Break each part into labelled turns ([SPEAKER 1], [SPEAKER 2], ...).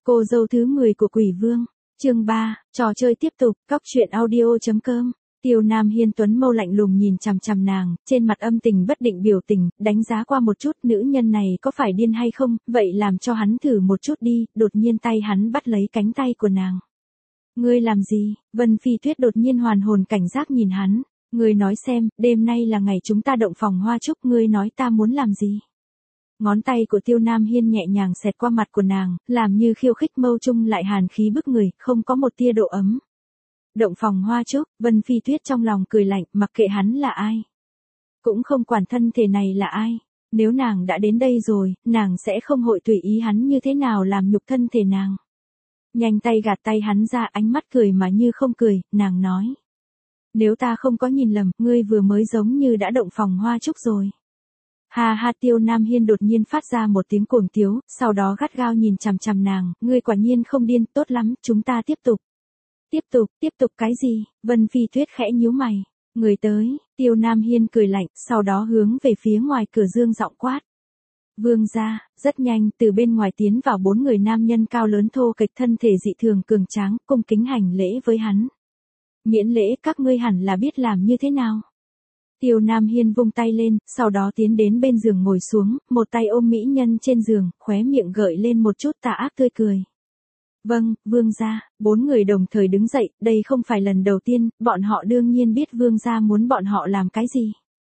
[SPEAKER 1] Cô dâu thứ 10 của Quỷ Vương, chương 3, trò chơi tiếp tục, cóc truyện audio.com. Tiêu Nam Hiên tuấn mâu lạnh lùng nhìn chằm chằm nàng, trên mặt âm tình bất định biểu tình, đánh giá qua một chút nữ nhân này có phải điên hay không, vậy làm cho hắn thử một chút đi, đột nhiên tay hắn bắt lấy cánh tay của nàng. Ngươi làm gì? Vân Phi Tuyết đột nhiên hoàn hồn cảnh giác nhìn hắn, ngươi nói xem, đêm nay là ngày chúng ta động phòng hoa trúc, ngươi nói ta muốn làm gì? Ngón tay của Tiêu Nam Hiên nhẹ nhàng xẹt qua mặt của nàng, làm như khiêu khích mâu trung lại hàn khí bức người, không có một tia độ ấm. Động phòng hoa trúc, Vân Phi Tuyết trong lòng cười lạnh, mặc kệ hắn là ai. Cũng không quản thân thể này là ai. Nếu nàng đã đến đây rồi, nàng sẽ không hội tùy ý hắn như thế nào làm nhục thân thể nàng. Nhanh tay gạt tay hắn ra, ánh mắt cười mà như không cười, nàng nói. Nếu ta không có nhìn lầm, ngươi vừa mới giống như đã động phòng hoa trúc rồi. Ha ha, Tiêu Nam Hiên đột nhiên phát ra một tiếng cuồng tiếu, sau đó gắt gao nhìn chằm chằm nàng, ngươi quả nhiên không điên, tốt lắm, chúng ta tiếp tục. Tiếp tục cái gì? Vân Phi Tuyết khẽ nhíu mày. Người tới, Tiêu Nam Hiên cười lạnh, sau đó hướng về phía ngoài cửa dương giọng quát. Vương gia, rất nhanh, từ bên ngoài tiến vào 4 người nam nhân cao lớn thô kệch thân thể dị thường cường tráng, cung kính hành lễ với hắn. Miễn lễ, các ngươi hẳn là biết làm như thế nào. Tiêu Nam Hiên vung tay lên, sau đó tiến đến bên giường ngồi xuống, một tay ôm mỹ nhân trên giường, khóe miệng gợi lên một chút tà ác tươi cười. Vâng, vương gia, 4 người đồng thời đứng dậy, đây không phải lần đầu tiên, bọn họ đương nhiên biết vương gia muốn bọn họ làm cái gì.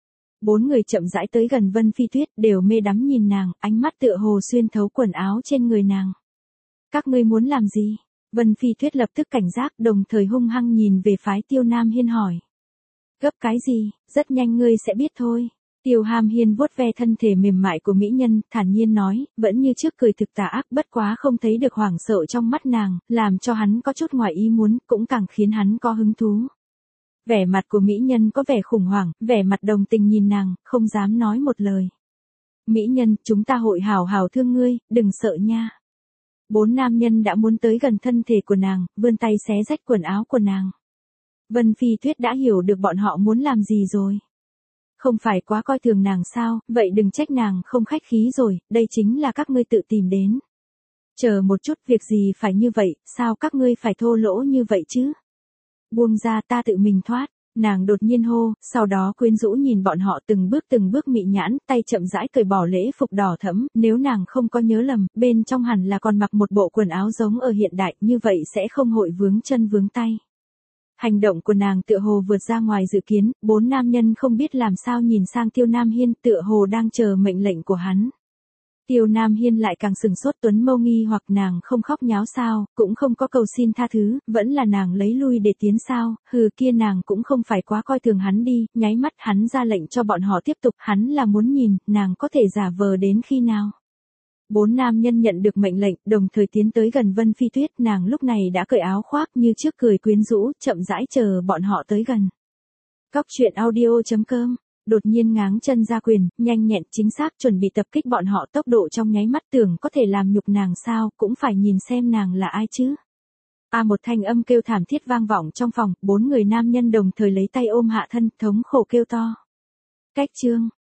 [SPEAKER 1] 4 người chậm rãi tới gần Vân Phi Tuyết, đều mê đắm nhìn nàng, ánh mắt tựa hồ xuyên thấu quần áo trên người nàng. Các ngươi muốn làm gì? Vân Phi Tuyết lập tức cảnh giác, đồng thời hung hăng nhìn về phái Tiêu Nam Hiên hỏi. Gấp cái gì, rất nhanh ngươi sẽ biết thôi. Tiêu Nam Hiên vuốt ve thân thể mềm mại của mỹ nhân, thản nhiên nói, vẫn như trước cười thực tà ác, bất quá không thấy được hoảng sợ trong mắt nàng, làm cho hắn có chút ngoài ý muốn, cũng càng khiến hắn có hứng thú. Vẻ mặt của mỹ nhân có vẻ khủng hoảng, vẻ mặt đồng tình nhìn nàng, không dám nói một lời. Mỹ nhân, chúng ta hội hảo hảo thương ngươi, đừng sợ nha. 4 nam nhân đã muốn tới gần thân thể của nàng, vươn tay xé rách quần áo của nàng. Vân Phi Tuyết đã hiểu được bọn họ muốn làm gì rồi. Không phải quá coi thường nàng sao, vậy đừng trách nàng không khách khí rồi, đây chính là các ngươi tự tìm đến. Chờ một chút, việc gì phải như vậy, sao các ngươi phải thô lỗ như vậy chứ? Buông ra, ta tự mình thoát, nàng đột nhiên hô, sau đó quyến rũ nhìn bọn họ từng bước mị nhãn, tay chậm rãi cởi bỏ lễ phục đỏ thẫm, nếu nàng không có nhớ lầm, bên trong hẳn là còn mặc một bộ quần áo giống ở hiện đại, như vậy sẽ không hội vướng chân vướng tay. Hành động của nàng tựa hồ vượt ra ngoài dự kiến, 4 nam nhân không biết làm sao nhìn sang Tiêu Nam Hiên, tựa hồ đang chờ mệnh lệnh của hắn. Tiêu Nam Hiên lại càng sừng sốt, tuấn mâu nghi hoặc nàng không khóc nháo sao, cũng không có cầu xin tha thứ, vẫn là nàng lấy lui để tiến sao, hừ, kia nàng cũng không phải quá coi thường hắn đi, nháy mắt hắn ra lệnh cho bọn họ tiếp tục, hắn là muốn nhìn, nàng có thể giả vờ đến khi nào. 4 nam nhân nhận được mệnh lệnh, đồng thời tiến tới gần Vân Phi Tuyết, nàng lúc này đã cởi áo khoác như trước cười quyến rũ, chậm rãi chờ bọn họ tới gần. Cóc truyện audio.com, đột nhiên ngáng chân ra quyền, nhanh nhẹn chính xác chuẩn bị tập kích bọn họ, tốc độ trong nháy mắt, tưởng có thể làm nhục nàng sao, cũng phải nhìn xem nàng là ai chứ. Một thanh âm kêu thảm thiết vang vọng trong phòng, 4 người nam nhân đồng thời lấy tay ôm hạ thân, thống khổ kêu to. Cách chương